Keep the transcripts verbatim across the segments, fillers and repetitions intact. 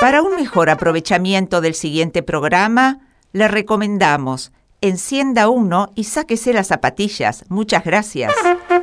Para un mejor aprovechamiento del siguiente programa, le recomendamos encienda uno y sáquese las zapatillas. Muchas gracias.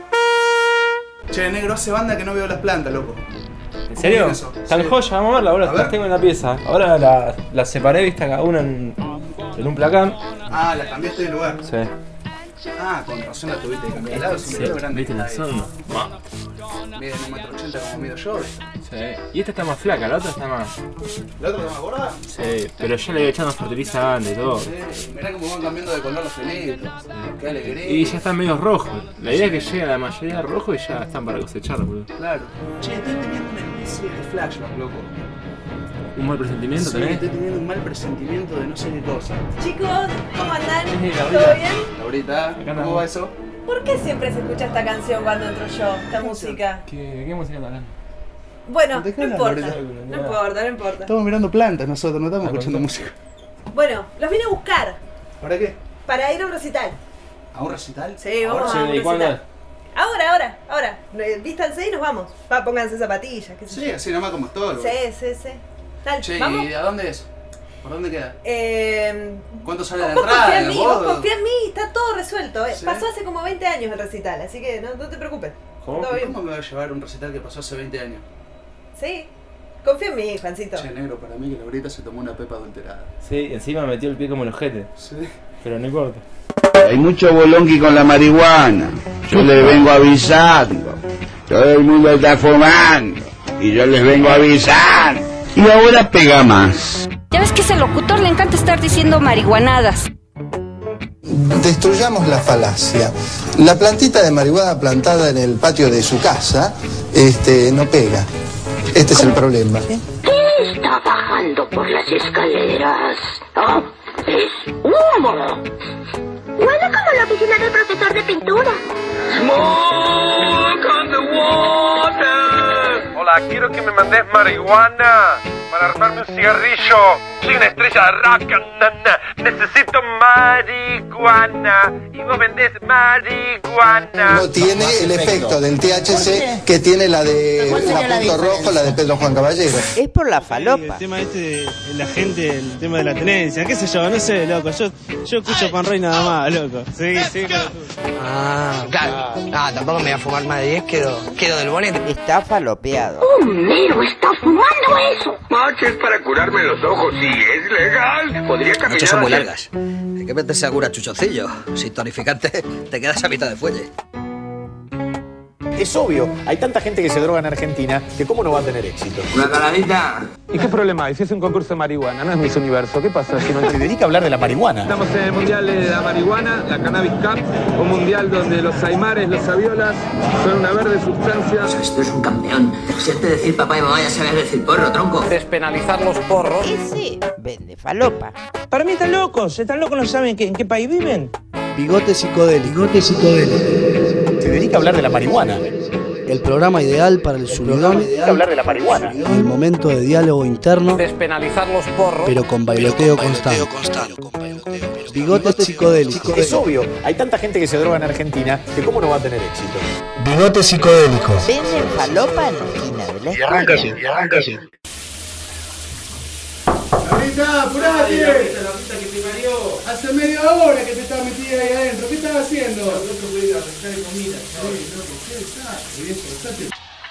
Che, negro, hace banda que no veo las plantas, loco. ¿En serio? Están sí. joyas, vamos a verlas, ahora A las ver. tengo en la pieza. Ahora las la separé, viste, cada una en, en un placán. Ah, las cambiaste de lugar. Sí. Ah, con razón la tuviste que cambiar de lado, si me veo grande. ¿Viste la zona? Mide un metro ochenta como mido yo. Sí. Y esta está más flaca, la otra está más... ¿La otra está más gorda? Sí, pero yo le he echado fertilizante y todo. Sí, mirá cómo van cambiando de color los pelitos. Qué alegría. Y ya están medio rojos. La idea es que llegue a la mayoría rojo y ya están para cosecharlo, boludo. Claro. Che, estoy teniendo una especie de flashback, loco. ¿Un mal presentimiento Sí, tenés? estoy teniendo un mal presentimiento de no sé qué cosa. Chicos, ¿cómo andan? Sí, ¿Todo Gabriela. bien? Laurita, ¿cómo va eso? ¿Por qué siempre se escucha esta canción cuando entro yo, esta música? ¿Qué, qué música están hablando? Bueno, no Dejala, importa, Lorena. no importa, no importa. Estamos mirando plantas nosotros, no estamos Ah, escuchando ¿cómo? música. Bueno, los vine a buscar ¿Para qué? para ir a un recital. ¿A un recital? Sí, vamos Ahora. a un ¿Y cuándo es? recital. Ahora, ahora, ahora. Eh, Vístanse y nos vamos. Va, pónganse zapatillas, qué sé Sí, yo. así nomás como estoy. Sí, sí, sí. Dale, Che, vamos. ¿y a dónde es? ¿Por dónde queda? Eh, ¿Cuánto sale la vos entrada? confía en ¿En mí, el vos bordo? confía en mí, está todo resuelto. eh. Sí. Pasó hace como veinte años el recital, así que no, no te preocupes. ¿Cómo? Todo bien. ¿Cómo me va a llevar un recital que pasó hace veinte años? Sí, confía en mí, Juancito. Che, negro, para mí que Laurita se tomó una pepa adulterada. Sí, encima me metió el pie como el ojete. Sí. Pero no importa. Hay mucho bolonqui con la marihuana. Yo les vengo avisando. Todo el mundo está fumando. Y yo les vengo avisando. Y ahora pega más. Ya ves que ese locutor le encanta estar diciendo marihuanadas. Destruyamos la falacia. La plantita de marihuana plantada en el patio de su casa, este, no pega. Este es el problema. ¿Qué está bajando por las escaleras? Oh, es humo. Huele como la oficina del profesor de pintura. Smoke on the water. Hola, quiero que me mandes marihuana para armarme un cigarrillo. Soy una estrella de rock, nana. Necesito marihuana. Y vos vendés marihuana. No tiene el efecto del T H C que tiene la de la punto rojo, la de Pedro Juan Caballero. Es por la falopa. El tema este de la gente, el tema de la tenencia, qué sé yo, no sé, loco. Yo, yo escucho Pan Rey nada más, loco. Sí, sí, Ah, claro. Ah, tampoco me voy a fumar más de diez, quedo, quedo del bonete. Está falopeado. Un mero está fumando eso. Macho, es para curarme los ojos. Si es legal, podría Las caminar. noches son muy hacia- largas. Hay que meterse a cura chuchoncillo. Sin tonificante te quedas a mitad de fuelle. Es obvio, hay tanta gente que se droga en Argentina que cómo no va a tener éxito. Una caladita. ¿Y qué problema hay? Si es un concurso de marihuana, no es Miss Universo. ¿Qué pasa si no Se dedica a hablar de la marihuana. Estamos en el Mundial de la Marihuana, la Cannabis Cup, un mundial donde los aimares, los aviolas son una verde sustancia. Esto es un campeón. Si antes de decir papá y mamá ya sabías decir porro, tronco. Despenalizar los porros. Ese vende falopa. Para mí están locos, están locos, no saben que- en qué país viven. Bigote psicodélico. Bigote psicodélico. Se dedica a hablar de la marihuana. El programa ideal para el subidón. Se dedica a hablar de la marihuana. El momento de diálogo interno, Despenalizar los porros. pero con bailoteo constante. Bigote psicodélico. Es obvio, hay tanta gente que se droga en Argentina que cómo no va a tener éxito. Bigote psicodélico. Venden falopa en la esquina de la Y arranca así, escuela. y arranca así. Laurita, apurate. Hace media hora que te estás metida ahí adentro. ¿Qué estás haciendo? No te voy a ir a pescar de comida. Sí, loco, qué desastre, viejo, desastre.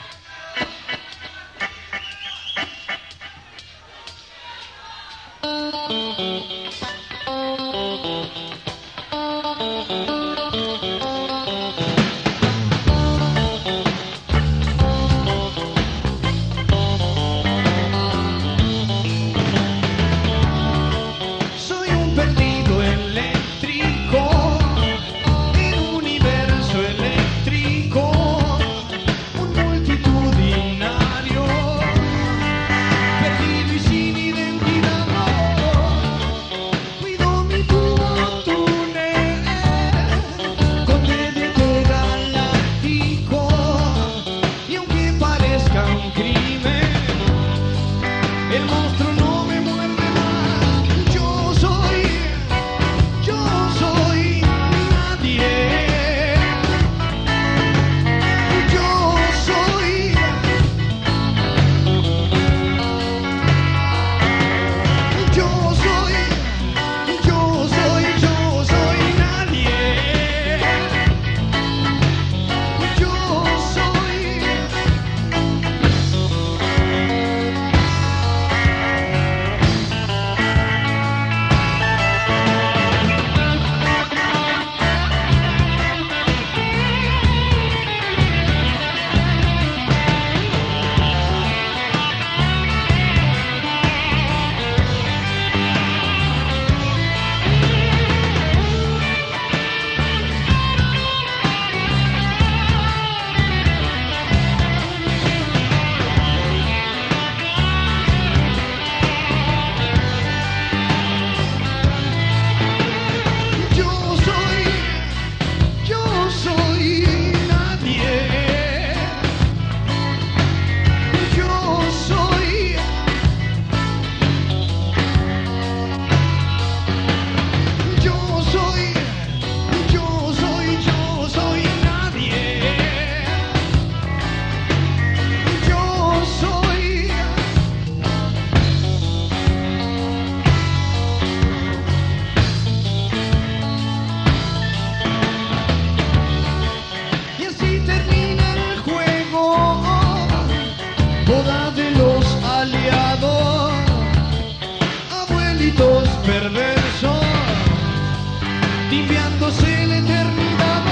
Soy un perdido eléctrico en un universo eléctrico, un perverso, limpiándose la eternidad.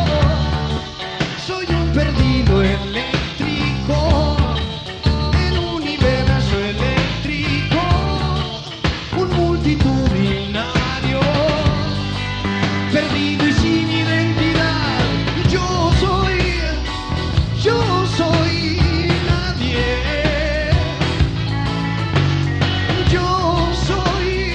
Soy un perdido eléctrico, el universo eléctrico, un multitudinario, perdido y sin identidad. Yo soy, yo soy nadie. Yo soy,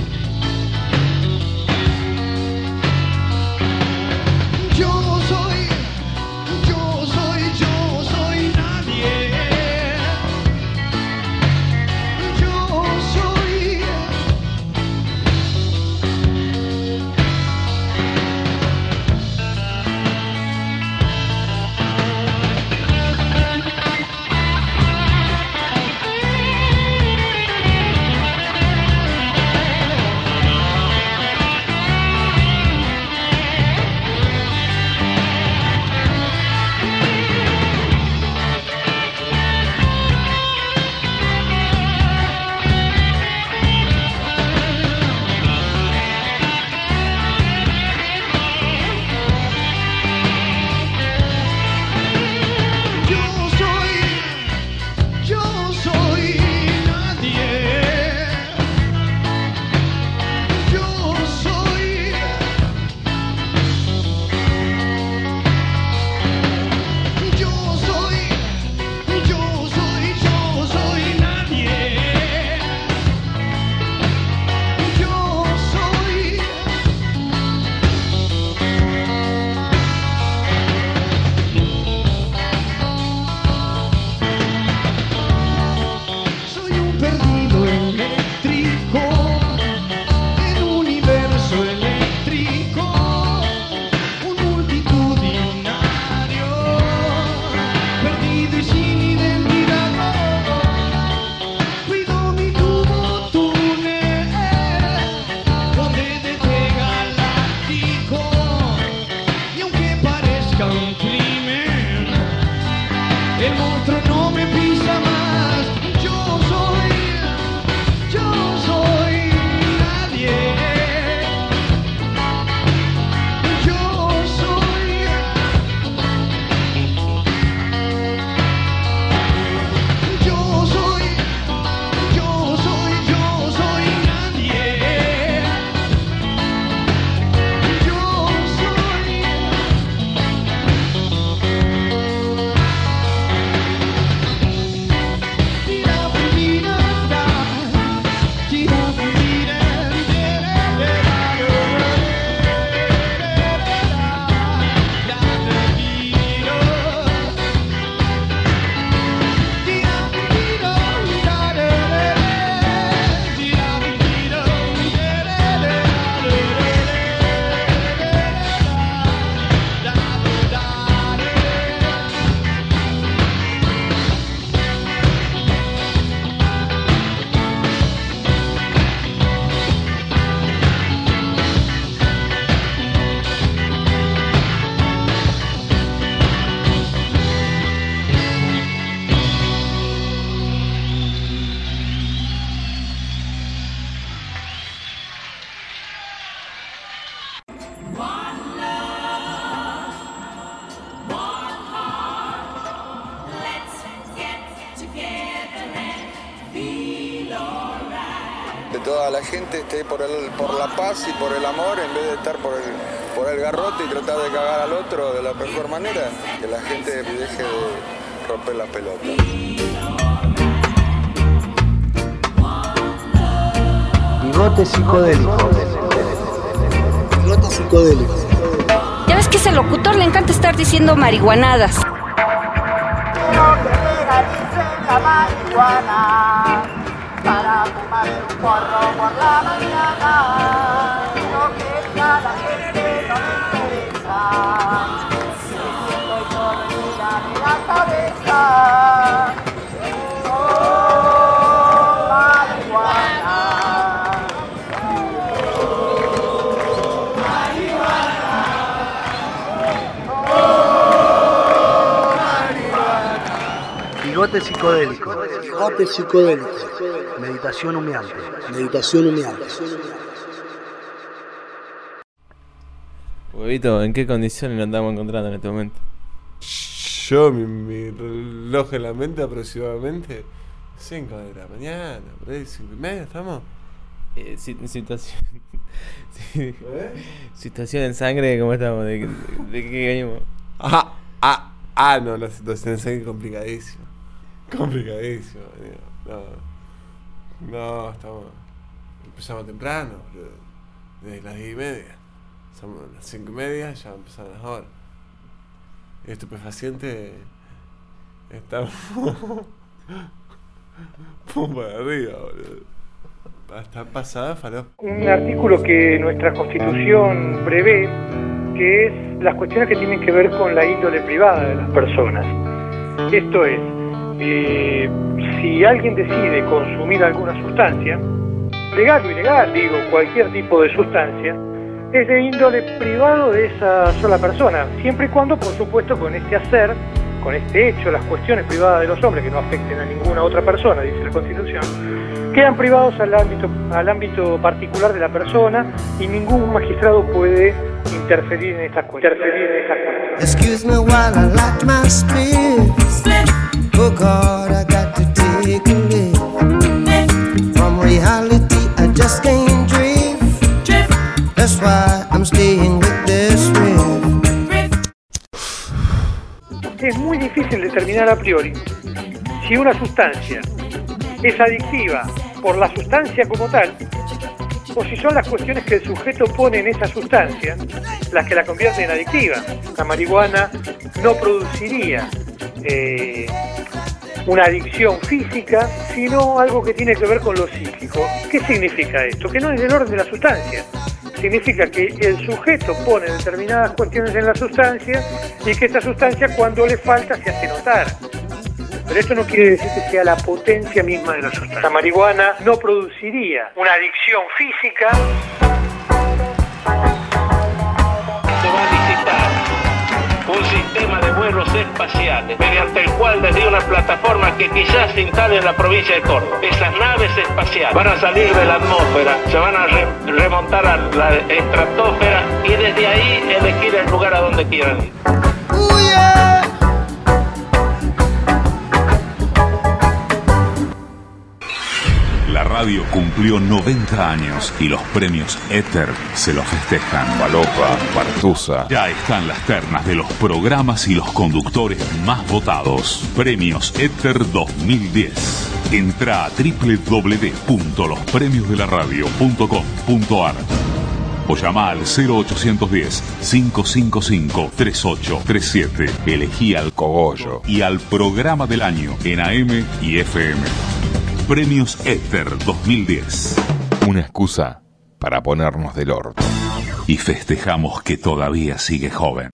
yo soy, yo soy, yo soy nadie. Yo soy. Yo soy, yo soy nadie. Yo soy. Yo soy, yo soy, yo soy nadie. Yo soy. Soy un perdido eléctrico, el universo eléctrico, un multitudinario, perdido y sin identidad. Cuido mi tubo túnel, donde desde galáctico, y aunque parezca un crimen, el monstruo no me pisa más. Yo soy, yo soy nadie. Yo soy. Yo soy, yo soy, yo soy nadie. Yo soy. Que toda la gente esté por, el, por la paz y por el amor en vez de estar por el, por el garrote y tratar de cagar al otro de la mejor manera. Que la gente deje de romper las pelotas. Bigote psicodélico. Bigote psicodélico. Ya ves que ese locutor le encanta estar diciendo marihuanadas. La marihuana para fumar un porro por la mañana. Lo que a la gente no le interesa. Estoy dormida de la cabeza. Oh, marihuana. Bigote psicodélico. Debate psicodélico. Meditación humeante. Meditación humeante. Huevito, ¿en qué condiciones nos andamos encontrando en este momento? Yo, mi, mi reloj en la mente aproximadamente cinco de la mañana, por ahí cinco y media, ¿estamos? Eh, situación sí. ¿Eh? Situación en sangre, ¿cómo estamos? ¿De, de, de qué venimos? Ah, ah, ah, no, la situación en sangre es complicadísima. Complicadísima, no. No, estamos. Empezamos temprano, desde las diez y media. Somos las cinco y media, ya empezaron las horas. El estupefaciente está pum para arriba, boludo. Está pasada, faló. Un artículo que nuestra Constitución prevé, que es las cuestiones que tienen que ver con la índole privada de las personas. Esto es, eh, si alguien decide consumir alguna sustancia, legal o ilegal, digo, cualquier tipo de sustancia, es de índole privado de esa sola persona, siempre y cuando, por supuesto, con este hacer, con este hecho, las cuestiones privadas de los hombres que no afecten a ninguna otra persona, dice la Constitución, quedan privados al ámbito, al ámbito particular de la persona y ningún magistrado puede interferir en estas cuestiones. Excuse me while I light my spirits. Oh God, I got to take a lift. From reality, I just can't drift. That's why I'm staying with this riff. Es muy difícil determinar a priori si una sustancia es adictiva por la sustancia como tal, o si son las cuestiones que el sujeto pone en esa sustancia las que la convierten en adictiva. La marihuana no produciría eh, una adicción física, sino algo que tiene que ver con lo psíquico. ¿Qué significa esto? Que no es del orden de la sustancia. Significa que el sujeto pone determinadas cuestiones en la sustancia y que esta sustancia, cuando le falta, se hace notar. Pero esto no quiere decir que sea la potencia misma de la sustancia. La marihuana no produciría una adicción física. Se va a licitar un sistema de vuelos espaciales mediante el cual desde una plataforma que quizás se instale en la provincia de Córdoba, esas naves espaciales van a salir de la atmósfera, se van a re remontar a la estratosfera y desde ahí elegir el lugar a donde quieran ir. Ooh, yeah. La radio cumplió noventa años y los premios Éter se los festejan. Falopa, Partusa. Ya están las ternas de los programas y los conductores más votados. Premios Éter dos mil diez. Entra a doble u doble u doble u punto los premios de la radio punto com punto a r o llama al cero ochocientos diez, cinco cinco cinco, tres ocho tres siete. Elegí al Cogollo y al programa del año en A M y F M. Premios Éter dos mil diez. Una excusa para ponernos del orto. Y festejamos que todavía sigue joven.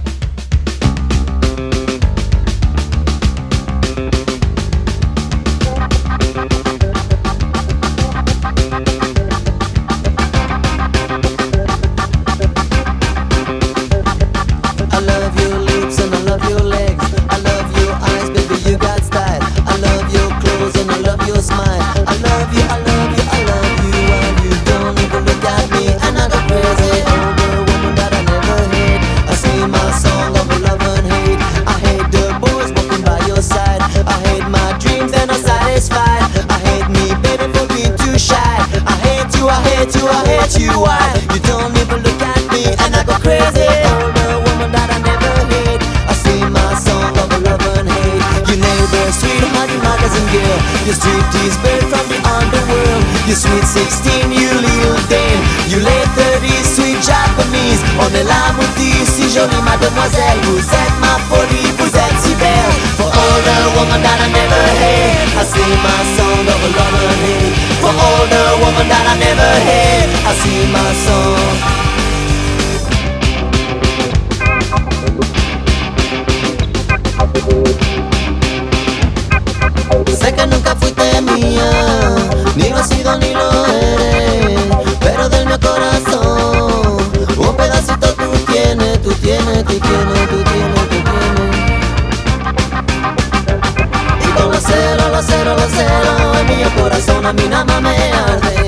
Mademoiselle, vous êtes ma folie, vous êtes si belle. For all the woman that I never had, I sing my song of love and hate. For all the woman that I never had, I sing my song. Sé que nunca fuiste mía, ni lo has sido ni lo eres, pero del mi corazón un pedacito tú tienes, tú tienes, tú tienes, tú tienes, tú tienes. Y con los ceros, los ceros, los ceros corazón a mí nada más me arde.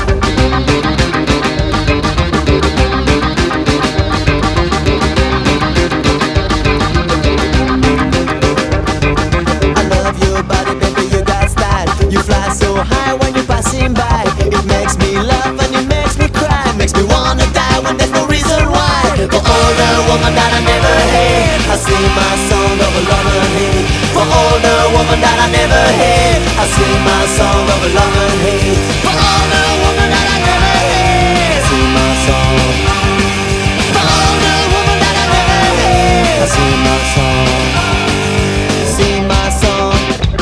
You fly so high when you're passing by. It makes me laugh and it makes me cry. Makes me wanna die when there's no reason why. For all the woman that I never hate, I sing my song of love and hate. For all the woman that I never hate, I sing my song of love and hate. For all the woman that I never hate, I sing my song. For all the woman that I never hate, I sing my song. Sing my song.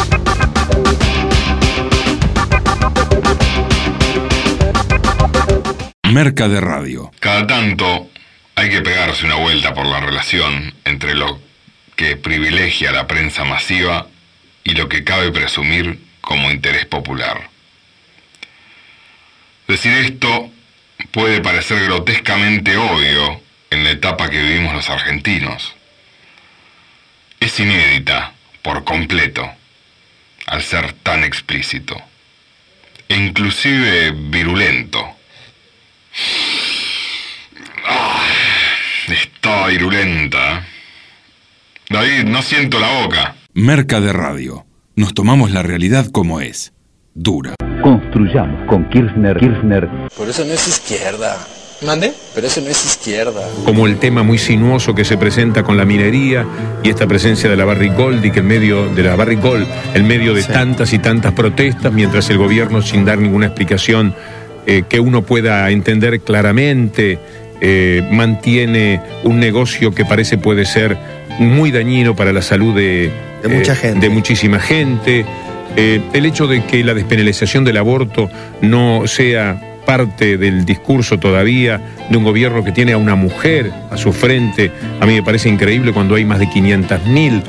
Merca de Radio. Cada tanto hay que pegarse una vuelta por la relación entre lo que privilegia la prensa masiva y lo que cabe presumir como interés popular. Decir esto puede parecer grotescamente obvio en la etapa que vivimos los argentinos. Es inédita, por completo, al ser tan explícito, e inclusive virulento. Ah, está virulenta. David, no siento la boca. Merca de Radio. Nos tomamos la realidad como es. Dura. Construyamos con Kirchner. Kirchner. Por eso no es izquierda. ¿Mande? Pero eso no es izquierda. Como el tema muy sinuoso que se presenta con la minería y esta presencia de la Barrick Gold y que en medio de la Barrick Gold, en medio de sí. tantas y tantas protestas, mientras el gobierno, sin dar ninguna explicación eh, que uno pueda entender claramente, eh, mantiene un negocio que parece puede ser muy dañino para la salud de, de, mucha, eh, gente. de muchísima gente. Eh, el hecho de que la despenalización del aborto no sea parte del discurso todavía de un gobierno que tiene a una mujer a su frente, a mí me parece increíble cuando hay más de quinientas mil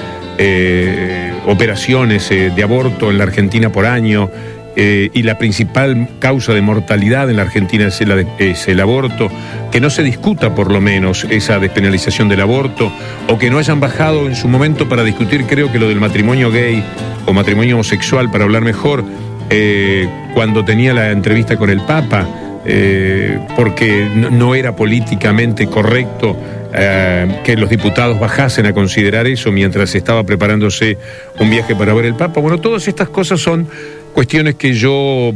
eh, operaciones eh, de aborto en la Argentina por año, eh, y la principal causa de mortalidad en la Argentina es el, es el aborto, que no se discuta por lo menos esa despenalización del aborto, o que no hayan bajado en su momento para discutir, creo que lo del matrimonio gay o matrimonio homosexual, para hablar mejor, Eh, cuando tenía la entrevista con el Papa, eh, porque no, no era políticamente correcto eh, que los diputados bajasen a considerar eso mientras estaba preparándose un viaje para ver el Papa. Bueno, todas estas cosas son cuestiones que yo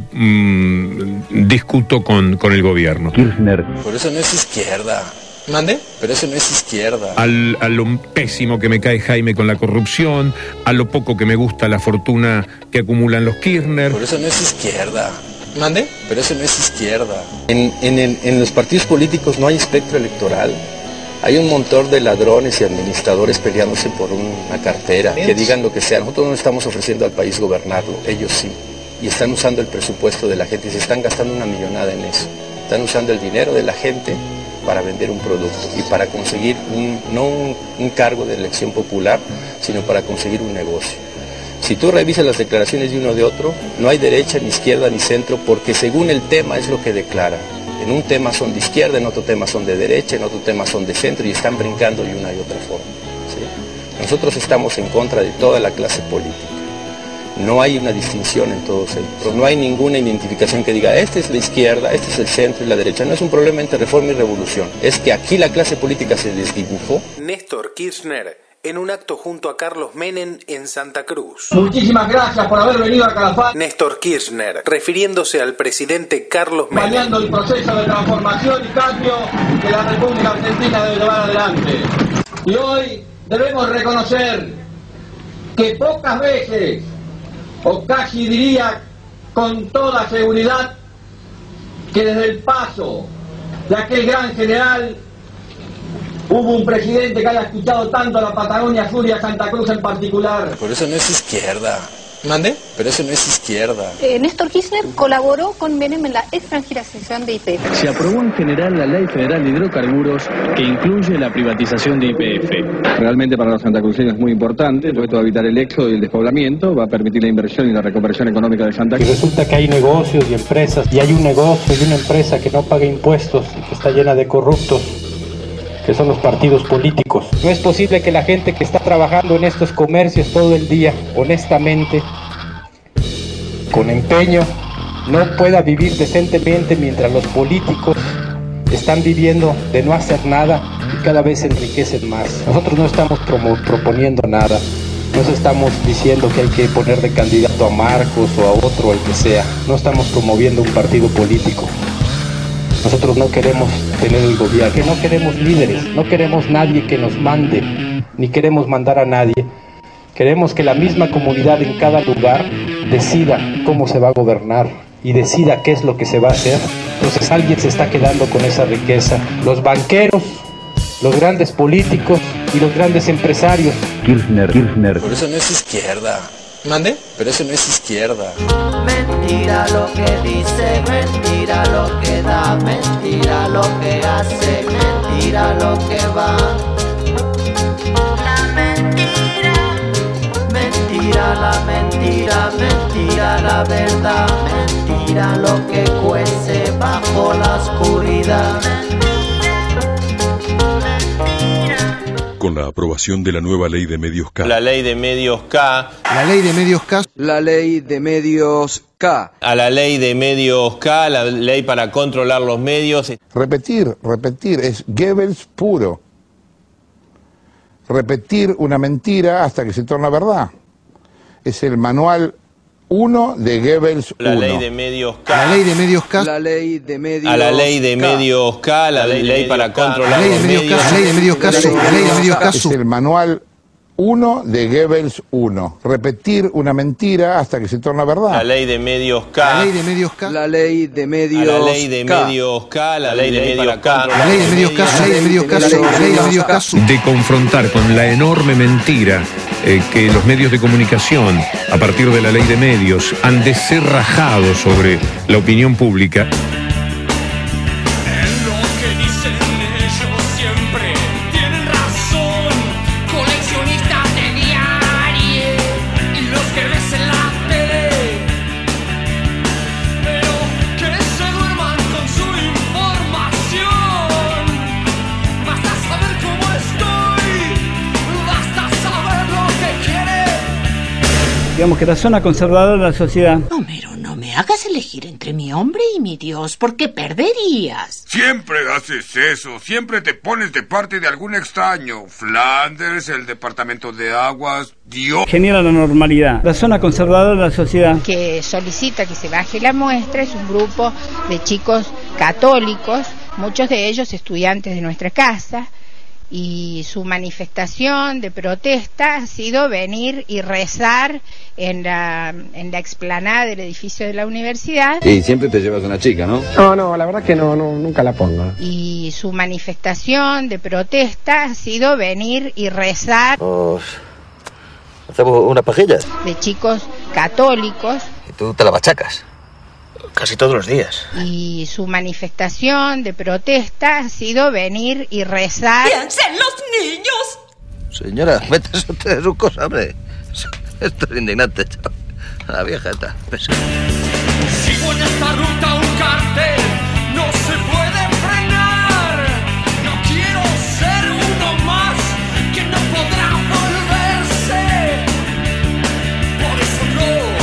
mmm, discuto con, con el gobierno. Kirchner. Por eso no es izquierda. ¿Mande? Pero eso no es izquierda. Al, a lo pésimo que me cae Jaime con la corrupción, a lo poco que me gusta la fortuna que acumulan los Kirchner. Por eso no es izquierda. ¿Mande? Pero eso no es izquierda. En, en, en, en los partidos políticos no hay espectro electoral. Hay un montón de ladrones y administradores peleándose por una cartera. Que digan lo que sea. Nosotros no estamos ofreciendo al país gobernarlo. Ellos sí. Y están usando el presupuesto de la gente y se están gastando una millonada en eso. Están usando el dinero de la gente para vender un producto y para conseguir un, no un, un cargo de elección popular, sino para conseguir un negocio. Si tú revisas las declaraciones de uno de otro, no hay derecha, ni izquierda, ni centro, porque según el tema es lo que declaran. En un tema son de izquierda, en otro tema son de derecha, en otro tema son de centro y están brincando de una y otra forma, ¿sí? Nosotros estamos en contra de toda la clase política. No hay una distinción en todos ellos. No hay ninguna identificación que diga, esta es la izquierda, este es el centro y la derecha. No es un problema entre reforma y revolución. Es que aquí la clase política se desdibujó. Néstor Kirchner, en un acto junto a Carlos Menem en Santa Cruz. Muchísimas gracias por haber venido a Calafate. Néstor Kirchner, refiriéndose al presidente Carlos Menem. Acompañando el proceso de transformación y cambio que la República Argentina debe llevar adelante. Y hoy debemos reconocer que pocas veces, o casi diría con toda seguridad, que desde el paso de aquel gran general hubo un presidente que haya escuchado tanto a la Patagonia Sur y a Santa Cruz en particular. Por eso no es izquierda. ¿Mande? Pero eso no es izquierda. Eh, Néstor Kirchner colaboró con Menem en la extranjerización de Y P F. Se aprobó en general la Ley Federal de Hidrocarburos que incluye la privatización de Y P F. Realmente para los santacruceños es muy importante, porque esto va a evitar el éxodo y el despoblamiento, va a permitir la inversión y la recuperación económica de Santa Cruz. Y resulta que hay negocios y empresas, y hay un negocio y una empresa que no paga impuestos y que está llena de corruptos, que son los partidos políticos. No es posible que la gente que está trabajando en estos comercios todo el día, honestamente, con empeño, no pueda vivir decentemente mientras los políticos están viviendo de no hacer nada y cada vez se enriquecen más. Nosotros no estamos promo- proponiendo nada, no estamos diciendo que hay que poner de candidato a Marcos o a otro, el que sea. No estamos promoviendo un partido político. Nosotros no queremos tener el gobierno, no queremos líderes, no queremos nadie que nos mande, ni queremos mandar a nadie. Queremos que la misma comunidad en cada lugar decida cómo se va a gobernar y decida qué es lo que se va a hacer. Entonces alguien se está quedando con esa riqueza. Los banqueros, los grandes políticos y los grandes empresarios. Kirchner, Kirchner. Por eso no es izquierda. ¿Mande? Pero eso no es izquierda. Mentira lo que dice, mentira lo que da, mentira lo que hace, mentira lo que va. La mentira, mentira la mentira, mentira la verdad, mentira lo que cuece bajo la oscuridad. Con la aprobación de la nueva ley de medios K. La ley de medios K. La ley de medios K. La ley de medios K. A la ley de medios K, la ley para controlar los medios. Repetir, repetir, es Goebbels puro. Repetir una mentira hasta que se torna verdad. Es el manual uno de Goebbels uno. La ley de medios K. La ley de medios K. La ley de medios A la ley de medios K, la ley, ley para controlar los medios. La ley de medios K. La ley de medios K. Es el manual uno de Goebbels uno. Repetir una mentira hasta que se torna verdad. La ley de medios K. La ley de medios K. La ley de medios A la ley de medios K, la ley de medios K. La ley de medios K. La ley de medios K. La ley de medios K. De confrontar con la enorme mentira eh, que los medios de comunicación, a partir de la ley de medios, han descerrajado sobre la opinión pública. Digamos que la zona conservadora de la sociedad. Homero, no me hagas elegir entre mi hombre y mi Dios, porque perderías. Siempre haces eso, siempre te pones de parte de algún extraño. Flanders, el departamento de aguas, Dios. Genera la normalidad. La zona conservadora de la sociedad. Que solicita que se baje la muestra es un grupo de chicos católicos, muchos de ellos estudiantes de nuestra casa. Y su manifestación de protesta ha sido venir y rezar en la, en la explanada del edificio de la universidad. Y siempre te llevas una chica, ¿no? No, no, la verdad que no, no, nunca la pongo. Y su manifestación de protesta ha sido venir y rezar. Nos hacemos unas pajillas. De chicos católicos. Y tú te la bachacas. Casi todos los días. Y su manifestación de protesta ha sido venir y rezar. ¡Piensen los niños! Señora, vete usted de su cosa, hombre. Esto es indignante, chaval. La vieja esta. Sigo en esta ruta un cartel, no se puede frenar. No quiero ser uno más que no podrá volverse. Por eso no.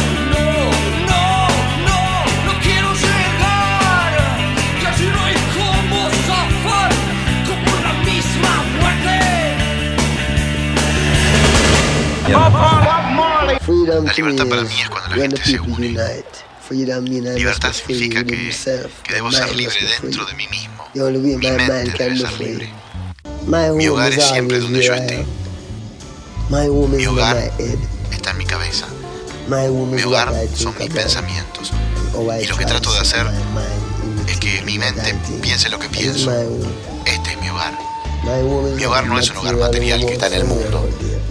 La libertad para mí es cuando la gente se une. Libertad significa que, que debo ser libre dentro de mí mismo. Mi mente debe ser libre. Mi hogar es siempre donde yo esté. Mi hogar está en mi cabeza. Mi hogar son mis pensamientos. Y lo que trato de hacer es que mi mente piense lo que pienso. Este es mi hogar. Mi hogar no es un hogar material que está en el mundo.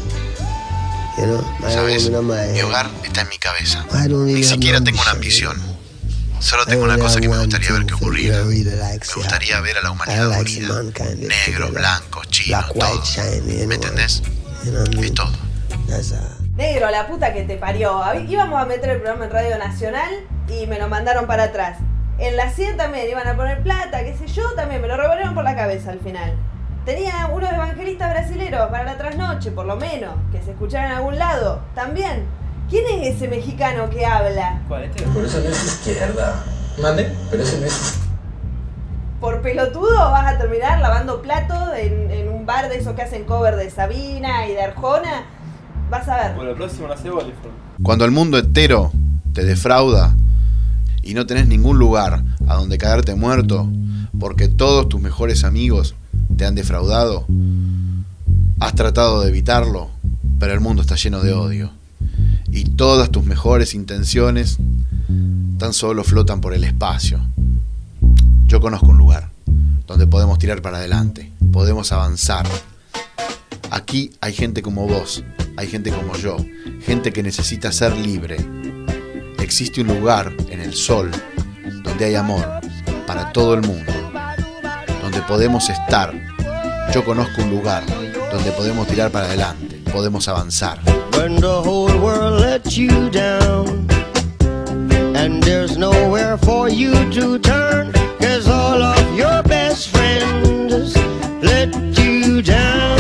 ¿Sabes? Mi hogar está en mi cabeza. Ni siquiera tengo una ambición. Solo tengo una cosa que me gustaría ver que ocurriera. Me gustaría ver a la humanidad unida. Negros, blancos, chinos, todos. ¿Me entendés? Es todo. Negro, la puta que te parió. Íbamos a meter el programa en Radio Nacional y me lo mandaron para atrás. En la C I E también iban a poner plata, qué sé yo, también me lo revolvieron por la cabeza al final. Tenía unos evangelistas brasileros para la trasnoche, por lo menos, que se escucharan en algún lado, también. ¿Quién es ese mexicano que habla? ¿Cuál este? Por eso no es izquierda. ¿Mande? Pero eso no es... ¿Por pelotudo vas a terminar lavando platos en, en un bar de esos que hacen cover de Sabina y de Arjona? Vas a ver. Bueno, el próximo no hace Bolifor. Cuando el mundo entero te defrauda y no tenés ningún lugar a donde caerte muerto porque todos tus mejores amigos te han defraudado, has tratado de evitarlo, pero el mundo está lleno de odio. Y todas tus mejores intenciones tan solo flotan por el espacio. Yo conozco un lugar donde podemos tirar para adelante, podemos avanzar. Aquí hay gente como vos, hay gente como yo, gente que necesita ser libre. Existe un lugar en el sol donde hay amor para todo el mundo, donde podemos estar. Yo conozco un lugar donde podemos tirar para adelante, podemos avanzar. When the whole world lets you down and there's nowhere for you to turn, 'cause all of your best friends let you down.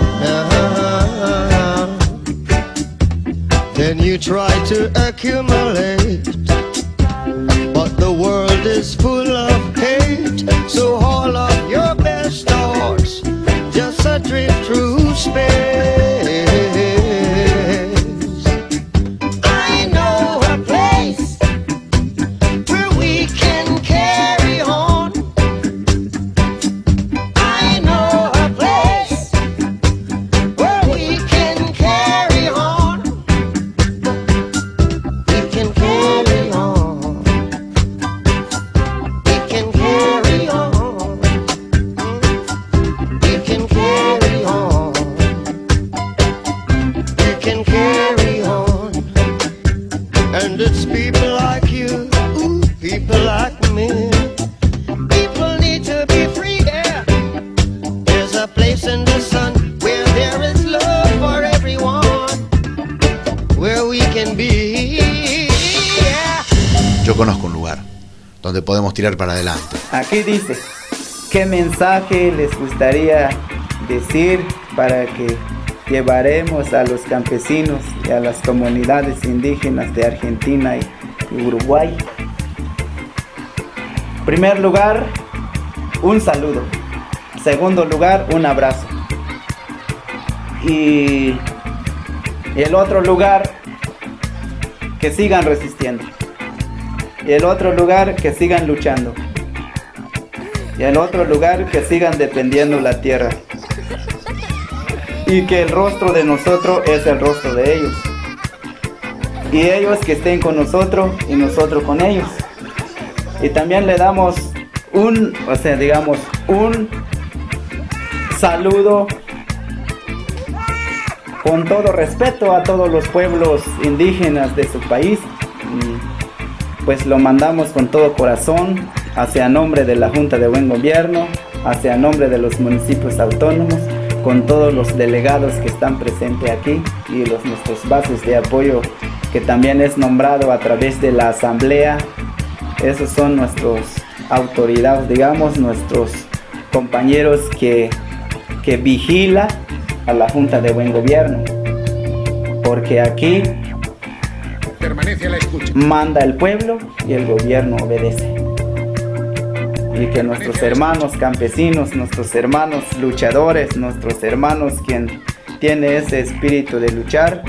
Uh-huh. Then you try to accumulate, but the world is full of hate, so all of your best thoughts just adrift through space. Conozco un lugar donde podemos tirar para adelante. Aquí dice, ¿qué mensaje les gustaría decir para que llevaremos a los campesinos y a las comunidades indígenas de Argentina y Uruguay? En primer lugar, un saludo. En segundo lugar, un abrazo. Y, y el otro lugar, que sigan resistiendo. Y el otro lugar, que sigan luchando. Y el otro lugar, que sigan defendiendo la tierra. Y que el rostro de nosotros es el rostro de ellos. Y ellos que estén con nosotros y nosotros con ellos. Y también le damos un, o sea, digamos, un saludo con todo respeto a todos los pueblos indígenas de su país. Pues lo mandamos con todo corazón, hacia nombre de la Junta de Buen Gobierno, hacia nombre de los municipios autónomos, con todos los delegados que están presentes aquí y los nuestros bases de apoyo que también es nombrado a través de la asamblea. Esos son nuestros autoridades, digamos, nuestros compañeros que, que vigila a la Junta de Buen Gobierno, porque aquí permanece a la escucha. Manda el pueblo y el gobierno obedece. Y que nuestros hermanos campesinos, nuestros hermanos luchadores, nuestros hermanos quien tiene ese espíritu de luchar,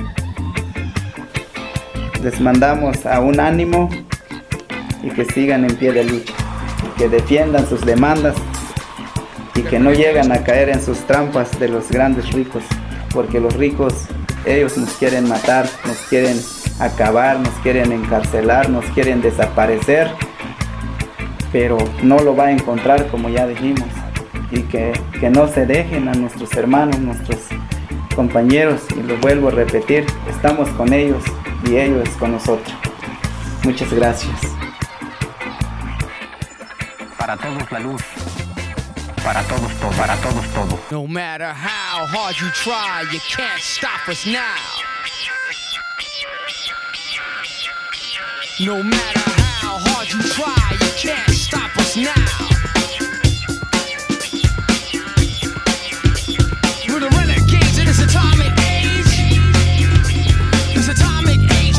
les mandamos a un ánimo y que sigan en pie de lucha, y que defiendan sus demandas y que no lleguen a caer en sus trampas de los grandes ricos, porque los ricos, ellos nos quieren matar, nos quieren acabar, nos quieren encarcelar, nos quieren desaparecer, pero no lo va a encontrar, como ya dijimos. Y que, que no se dejen a nuestros hermanos, nuestros compañeros, y lo vuelvo a repetir, estamos con ellos y ellos con nosotros. Muchas gracias. Para todos la luz, para todos todo, para todos todo. No matter how hard you try, you can't stop us now. No matter how hard you try, you can't stop us now. We're the renegades in this atomic age. This atomic age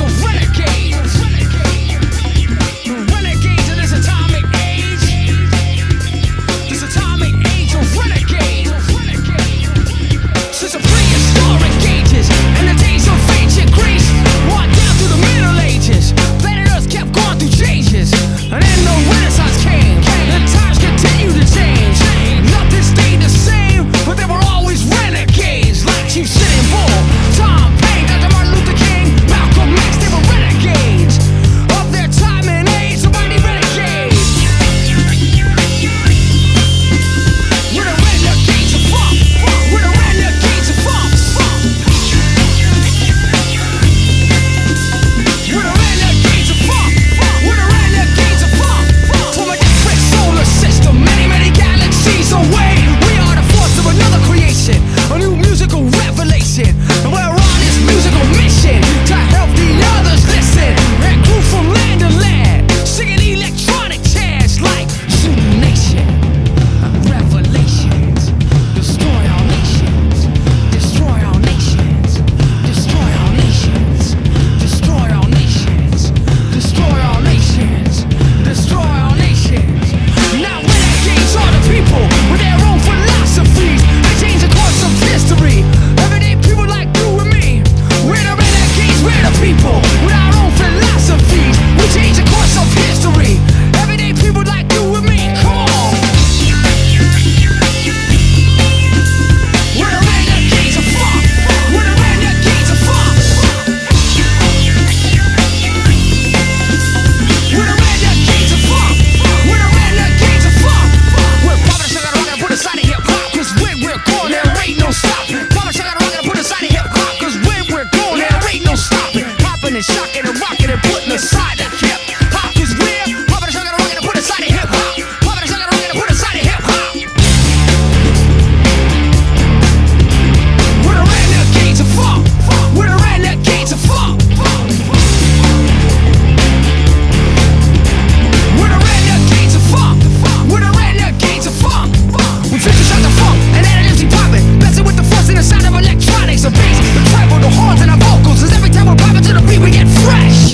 rock it and put it aside the hip hop is real. Pop it, shake it, rock it and put it aside the hip hop. Pop it, shake it, rock it and put it aside the hip hop. We're the renegades of funk. We're the renegades of funk. We're the renegades of funk. We're the renegades of funk. We finish out the funk and then it empty popping, messing with the force and the sound of electronics. The bass, the treble, the horns and the vocals. Cause every time we're popping to the beat, we get fresh.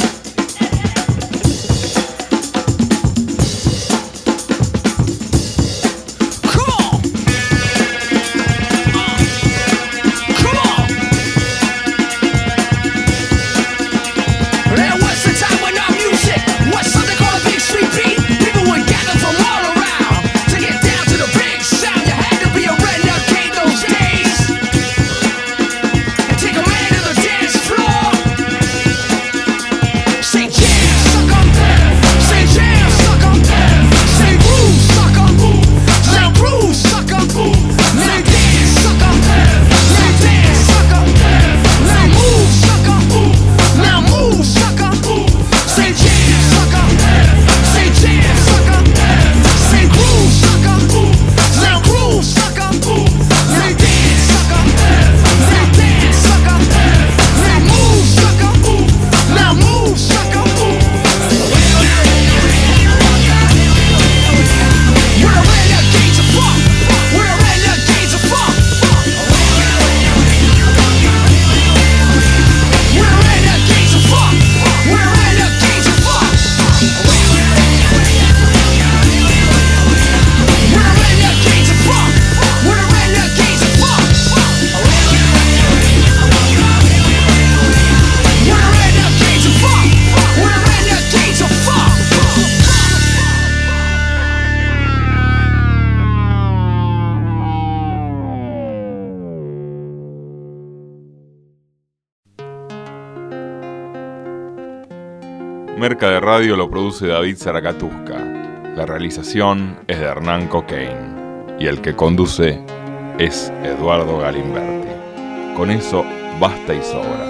Merca de Radio lo produce David Zaracatusca. La realización es de Hernán Cocaine. Y el que conduce es Eduardo Galimberti. Con eso basta y sobra.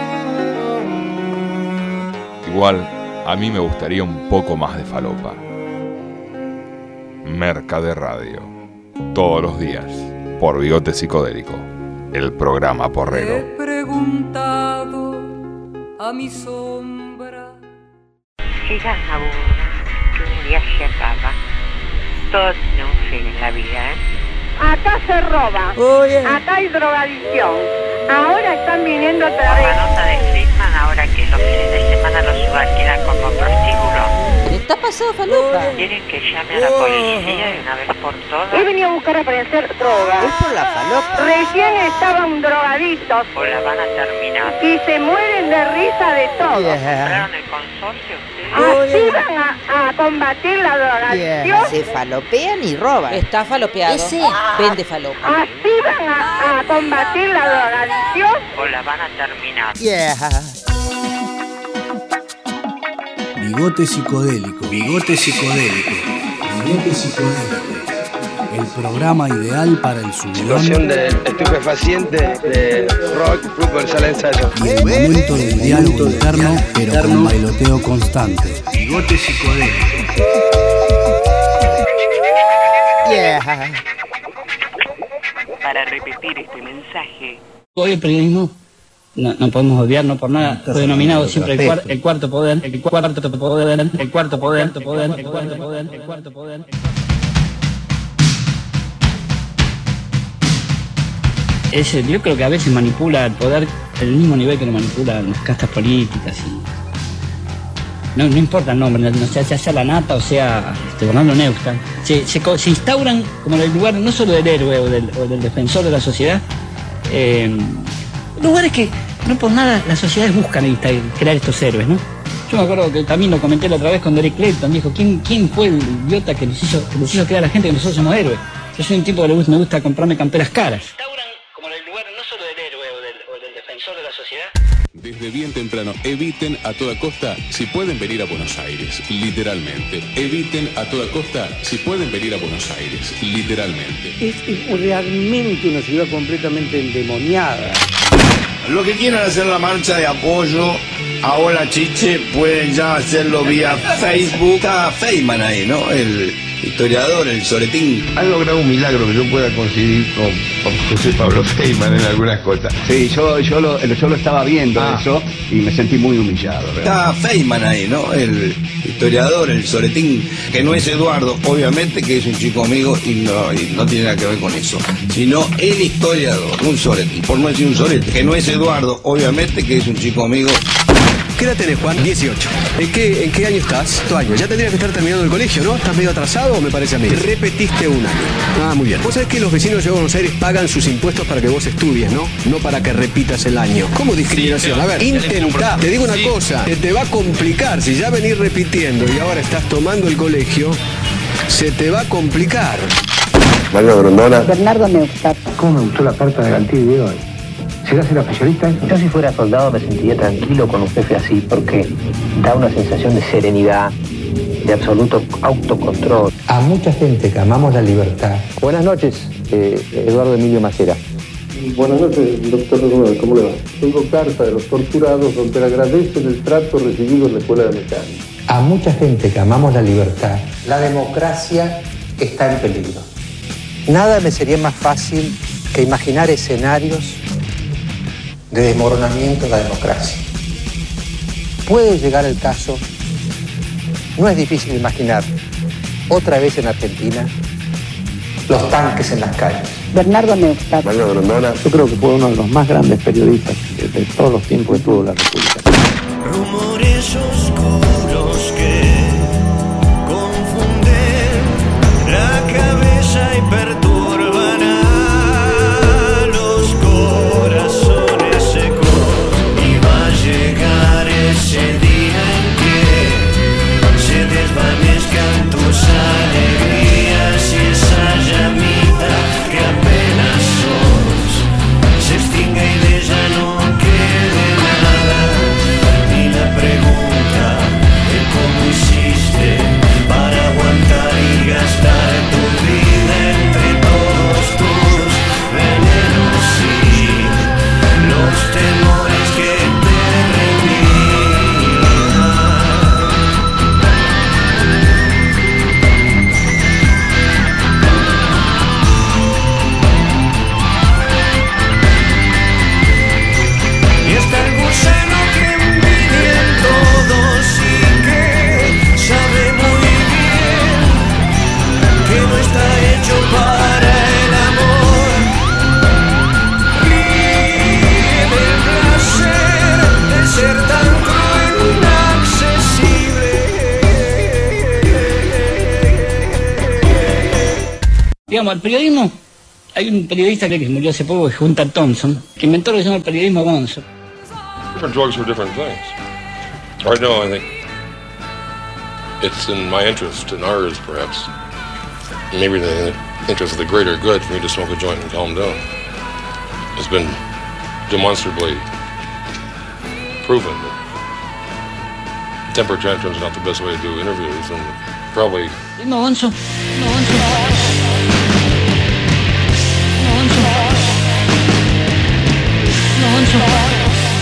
Igual, a mí me gustaría un poco más de falopa. Merca de Radio. Todos los días. Por Bigote Psicodélico. El programa porrero. He preguntado a mi sombra. Sigan a vos, que un día se acaba. Todo tiene un fin en la vida, ¿eh? Acá se roba, acá hay drogadicción. Ahora están viniendo otra vez. La nota de Friedman, ahora que los fines de semana los alquilan como prostíbulos. ¿Está pasado falopa? Quieren que llame a la policía de una vez por todas. He venido a buscar a aprender droga. Es por la falopa. Recién estaban drogadictos. O la van a terminar. Y se mueren de risa de todo. Yeah. ¿Compraron el consorcio ustedes? Así van a, a combatir la drogadicción. Yeah. Se falopean y roban. Está falopeado. Ese vende falopa. Así van a, a combatir la drogadicción. O la van a terminar. Yeah. Bigote Psicodélico. Bigote Psicodélico. Bigote Psicodélico. El programa ideal para el subidón. Situación de estupefaciente, de rock, fútbol, sala de ensayo. Y el momento del diálogo interno, pero con bailoteo constante. Bigote Psicodélico. Yeah. Para repetir este mensaje. Hoy el periodismo no, no podemos odiarnos por nada. Fue denominado siempre el, cuar, el cuarto poder, el cuarto poder, el cuarto poder, el cuarto poder, el cuarto poder, el cuarto poder. Es, yo creo que a veces manipula el poder al mismo nivel que lo manipulan las castas políticas. Y no, no importa el nombre, no sea, sea, sea la nata o sea este, Bernardo Neustadt. Se, se, se instauran como en el lugar no solo del héroe o del, o del defensor de la sociedad, eh, lugares que no por nada las sociedades buscan crear estos héroes, ¿no? Yo me acuerdo que también lo comenté la otra vez con Derek Clayton, dijo, ¿quién, quién fue el idiota que nos hizo, que nos hizo crear a la gente que nosotros somos héroes? Yo soy un tipo que le gusta, me gusta comprarme camperas caras. Desde bien temprano, eviten a toda costa si pueden venir a Buenos Aires, literalmente. Eviten a toda costa si pueden venir a Buenos Aires, literalmente. Es, es realmente una ciudad completamente endemoniada. Los que quieran hacer la marcha de apoyo Ahora, Chiche, pueden ya hacerlo vía Facebook. Está Feynman ahí, ¿no? El historiador, el soretín. Ha logrado un milagro que yo pueda coincidir con, con José Pablo Feynman en algunas cosas. Sí, yo, yo, lo, yo lo estaba viendo ah. eso y me sentí muy humillado. ¿verdad? Está Feynman ahí, ¿no? El historiador, el soretín, que no es Eduardo, obviamente que es un chico amigo y no, y no tiene nada que ver con eso, sino el historiador, un soretín, por no decir un sorete, que no es Eduardo, obviamente que es un chico amigo. ¿Qué edad tenés, Juan? dieciocho. ¿En qué, ¿En qué año estás? Tu año. Ya tendrías que estar terminando el colegio, ¿no? ¿Estás medio atrasado, me parece a mí? Repetiste un año. Ah, muy bien. Vos sabés que los vecinos de Buenos Aires pagan sus impuestos para que vos estudies, ¿no? No para que repitas el año. ¿Cómo discriminación? A ver, intentá. Te digo una cosa, se te va a complicar. Si ya venís repitiendo y ahora estás tomando el colegio, se te va a complicar. Mario Grondona. Bernardo Neustadt. ¿Cómo me gustó la carta de Gantili de hoy? ¿Serás el especialista? Yo si fuera soldado me sentiría tranquilo con un jefe así porque da una sensación de serenidad, de absoluto autocontrol. A mucha gente que amamos la libertad. Buenas noches, eh, Eduardo Emilio Macera. Buenas noches, doctor Rubén, ¿cómo le va? Tengo carta de los torturados donde le agradecen el trato recibido en la escuela de mecánica. A mucha gente que amamos la libertad, la democracia está en peligro. Nada me sería más fácil que imaginar escenarios de desmoronamiento de la democracia. Puede llegar el caso, no es difícil imaginar, otra vez en Argentina, los tanques en las calles. Bernardo Neustadt. Mario Grondona. Yo creo que fue uno de los más grandes periodistas de todos los tiempos que tuvo la República. Rumores oscuros que confunden la cabeza y perturban a los corazones secos. Y va a llegar ese día en que se desvanezcan tus alegrías y esa llamita que apenas sos se extingue y de ella no quede nada. Y la pregunta de cómo hiciste para aguantar y gastar tu vida entre todos tus venenos y los temores que te rendían. Y está el gusano que envidia en todos y que sabe muy bien que no está hecho para el amor. Y del placer de ser tan cruel, inaccesible. Digamos, el periodismo, hay un periodista que murió hace poco, que es Hunter Thompson, que inventó lo que se llama el periodismo gonzo. Different drugs for different things. Right now, I think it's in my interest, in ours perhaps, maybe the interest of the greater good for me to smoke a joint and calm down. It's been demonstrably proven that temper tantrums are not the best way to do interviews, and probably Periodismo gonzo, no gonzo, no gonzo, no gonzo.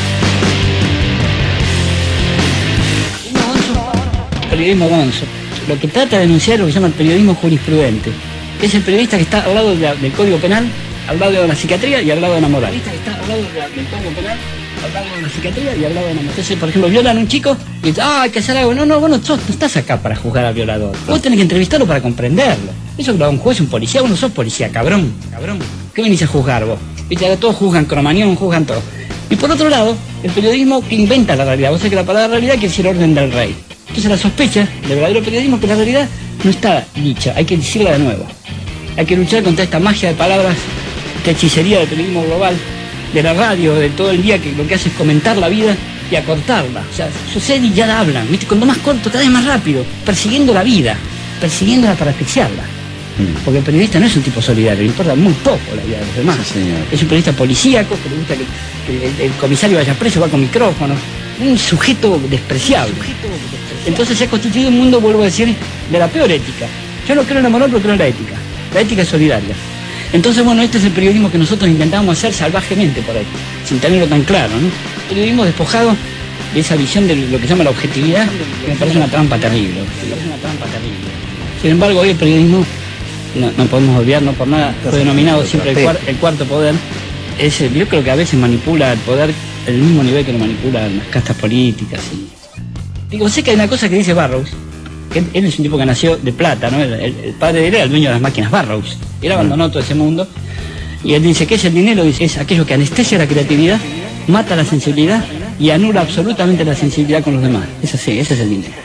Periodismo gonzo. Lo que trata de denunciar es lo que se llama el periodismo jurisprudente, que es el periodista que está al lado de la, del Código Penal, al lado de la psiquiatría y al lado de la moral. El periodista que está al lado de la, del Código Penal, al lado de la psiquiatría y al lado de la moral. Entonces, por ejemplo, violan a un chico y dice, ah, hay que hacer algo. No, no, vos no, sos, no estás acá para juzgar al violador. Vos tenés que entrevistarlo para comprenderlo. Eso lo da un juez, un policía. Vos no sos policía, cabrón, cabrón. ¿Qué venís a juzgar vos? Viste, ahora todos juzgan, Cromañón juzgan todo. Y por otro lado, el periodismo que inventa la realidad. Vos sabés que la palabra realidad quiere decir orden del rey. Entonces la sospecha del verdadero periodismo que la realidad no está dicha, hay que decirla de nuevo. Hay que luchar contra esta magia de palabras, esta hechicería del periodismo global, de la radio, de todo el día que lo que hace es comentar la vida y acortarla. O sea, sucede y ya hablan, ¿viste? Cuanto más corto, cada vez más rápido, persiguiendo la vida, persiguiéndola para asfixiarla. Porque el periodista no es un tipo solidario, le importa muy poco la vida de los demás. Sí, es un periodista policíaco, que le gusta que, que el, el comisario vaya preso, va con micrófono. Un sujeto despreciable. Entonces se ha constituido un mundo, vuelvo a decir, de la peor ética. Yo no creo en la moral, pero creo en la ética. La ética es solidaria. Entonces, bueno, este es el periodismo que nosotros intentamos hacer salvajemente por ahí, sin tenerlo tan claro, ¿no? Periodismo despojado y esa visión de lo que se llama la objetividad, que me parece una trampa terrible. Sin embargo, hoy el periodismo, no, no podemos olvidar, no por nada, fue denominado siempre el, cuar, el cuarto poder. Es, yo creo que a veces manipula el poder al mismo nivel que lo manipulan las castas políticas. Y... Digo, sé que hay una cosa que dice Burroughs, que él, él es un tipo que nació de plata, ¿no? El, el, el padre de él era el dueño de las máquinas Burroughs. Él abandonó todo ese mundo. Y él dice, ¿qué es el dinero? Dice, es aquello que anestesia la creatividad, mata la sensibilidad y anula absolutamente la sensibilidad con los demás. Es así, ese es el dinero.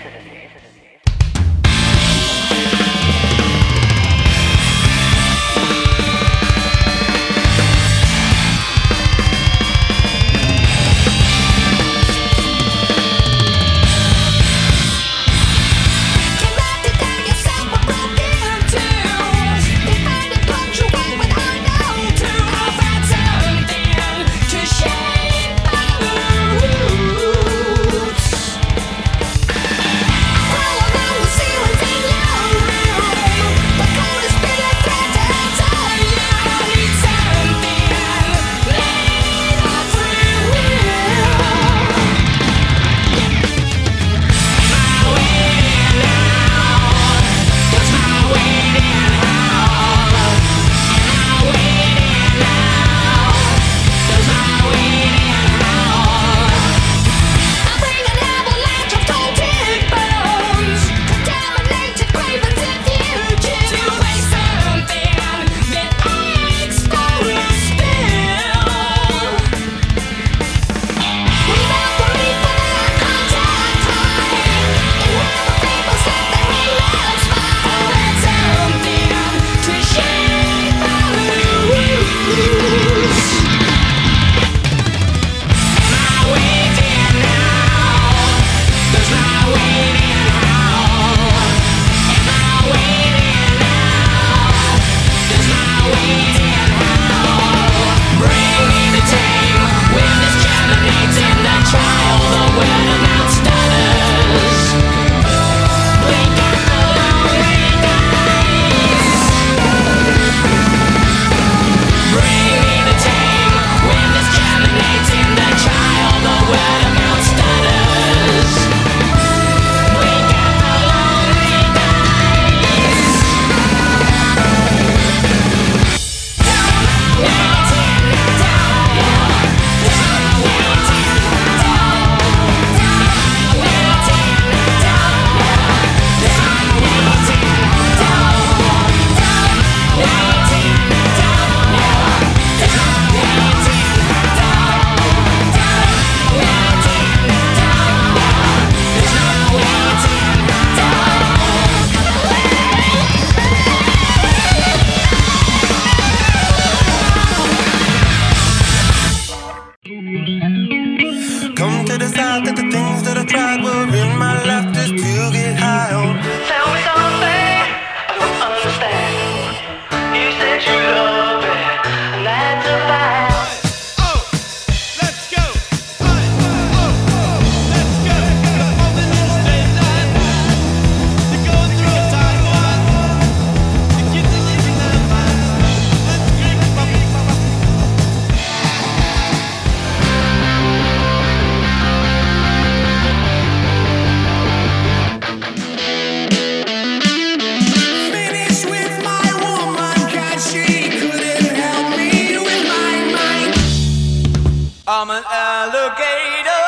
I'm an alligator.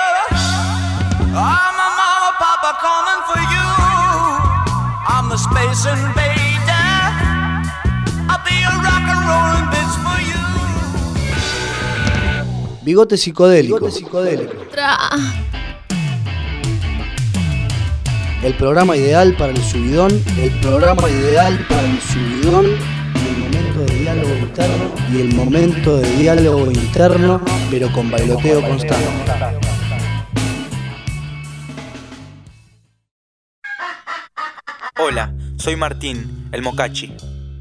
I'm a mama, papa coming for you. I'm the space invader. I'll be a rock and rollin' bitch for you. Bigote psicodélico. Bigote psicodélico. El programa ideal para el subidón. El programa ideal para el subidón. El momento de diálogo interno. Y el momento de diálogo interno, pero con bailoteo constante. Hola, soy Martín, el Mocachi.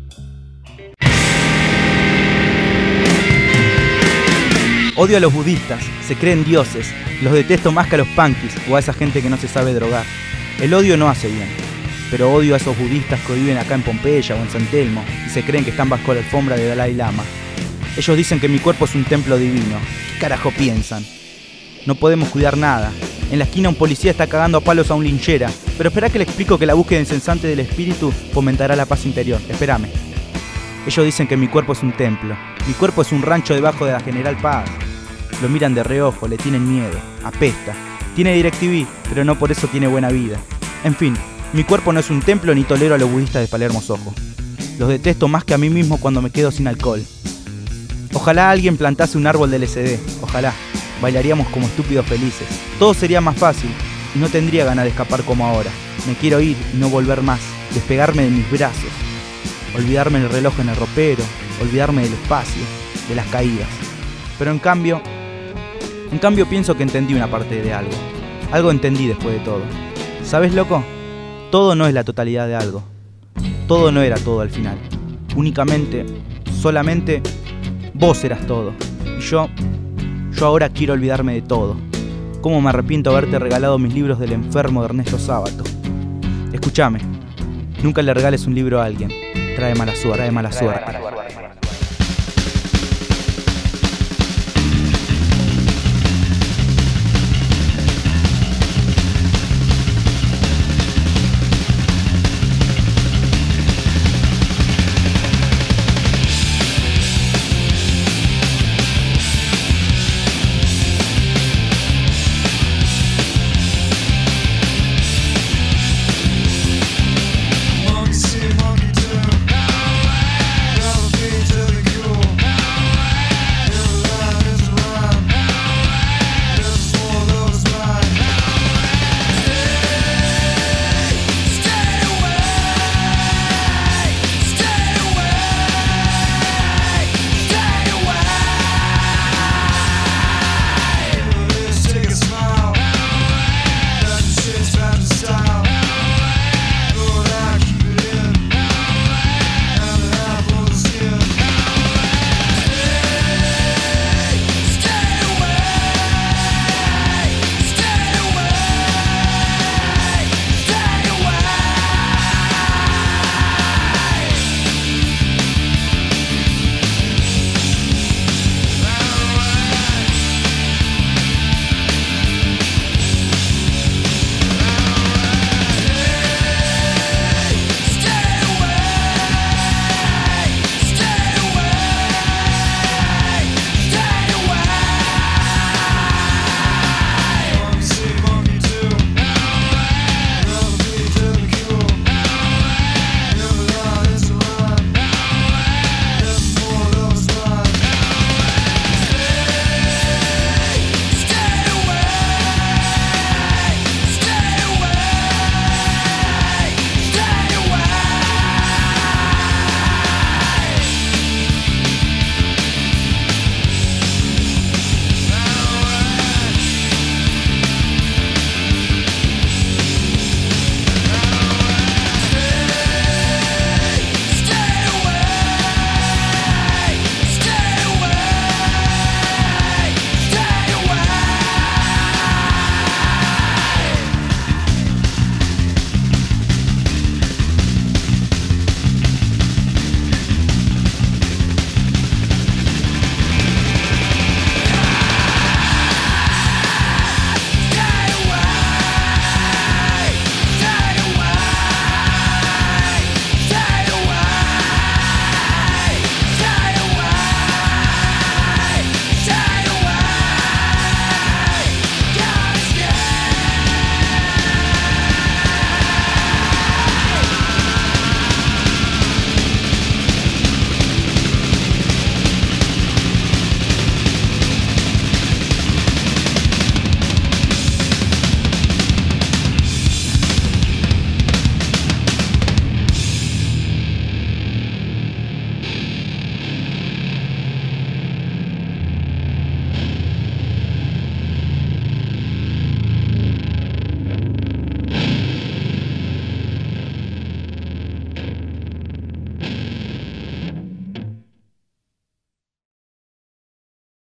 Odio a los budistas, se creen dioses, los detesto más que a los punkis o a esa gente que no se sabe drogar. El odio no hace bien, pero odio a esos budistas que viven acá en Pompeya o en San Telmo y se creen que están bajo la alfombra de Dalai Lama. Ellos dicen que mi cuerpo es un templo divino. ¿Qué carajo piensan? No podemos cuidar nada. En la esquina un policía está cagando a palos a un linchera. Pero espera que le explico que la búsqueda incesante del espíritu fomentará la paz interior. Espérame. Ellos dicen que mi cuerpo es un templo. Mi cuerpo es un rancho debajo de la General Paz. Lo miran de reojo, le tienen miedo. Apesta. Tiene DirecTV, pero no por eso tiene buena vida. En fin, mi cuerpo no es un templo ni tolero a los budistas de Palermo Sojo. Los detesto más que a mí mismo cuando me quedo sin alcohol. Ojalá alguien plantase un árbol de L S D. Ojalá. Bailaríamos como estúpidos felices. Todo sería más fácil y no tendría ganas de escapar como ahora. Me quiero ir y no volver más. Despegarme de mis brazos. Olvidarme del reloj en el ropero. Olvidarme del espacio. De las caídas. Pero en cambio... En cambio pienso que entendí una parte de algo. Algo entendí después de todo. ¿Sabes, loco? Todo no es la totalidad de algo. Todo no era todo al final. Únicamente, solamente, vos eras todo. Y yo, yo ahora quiero olvidarme de todo. Cómo me arrepiento de haberte regalado mis libros del enfermo de Ernesto Sábato. Escúchame, nunca le regales un libro a alguien. Trae mala suerte, trae mala suerte.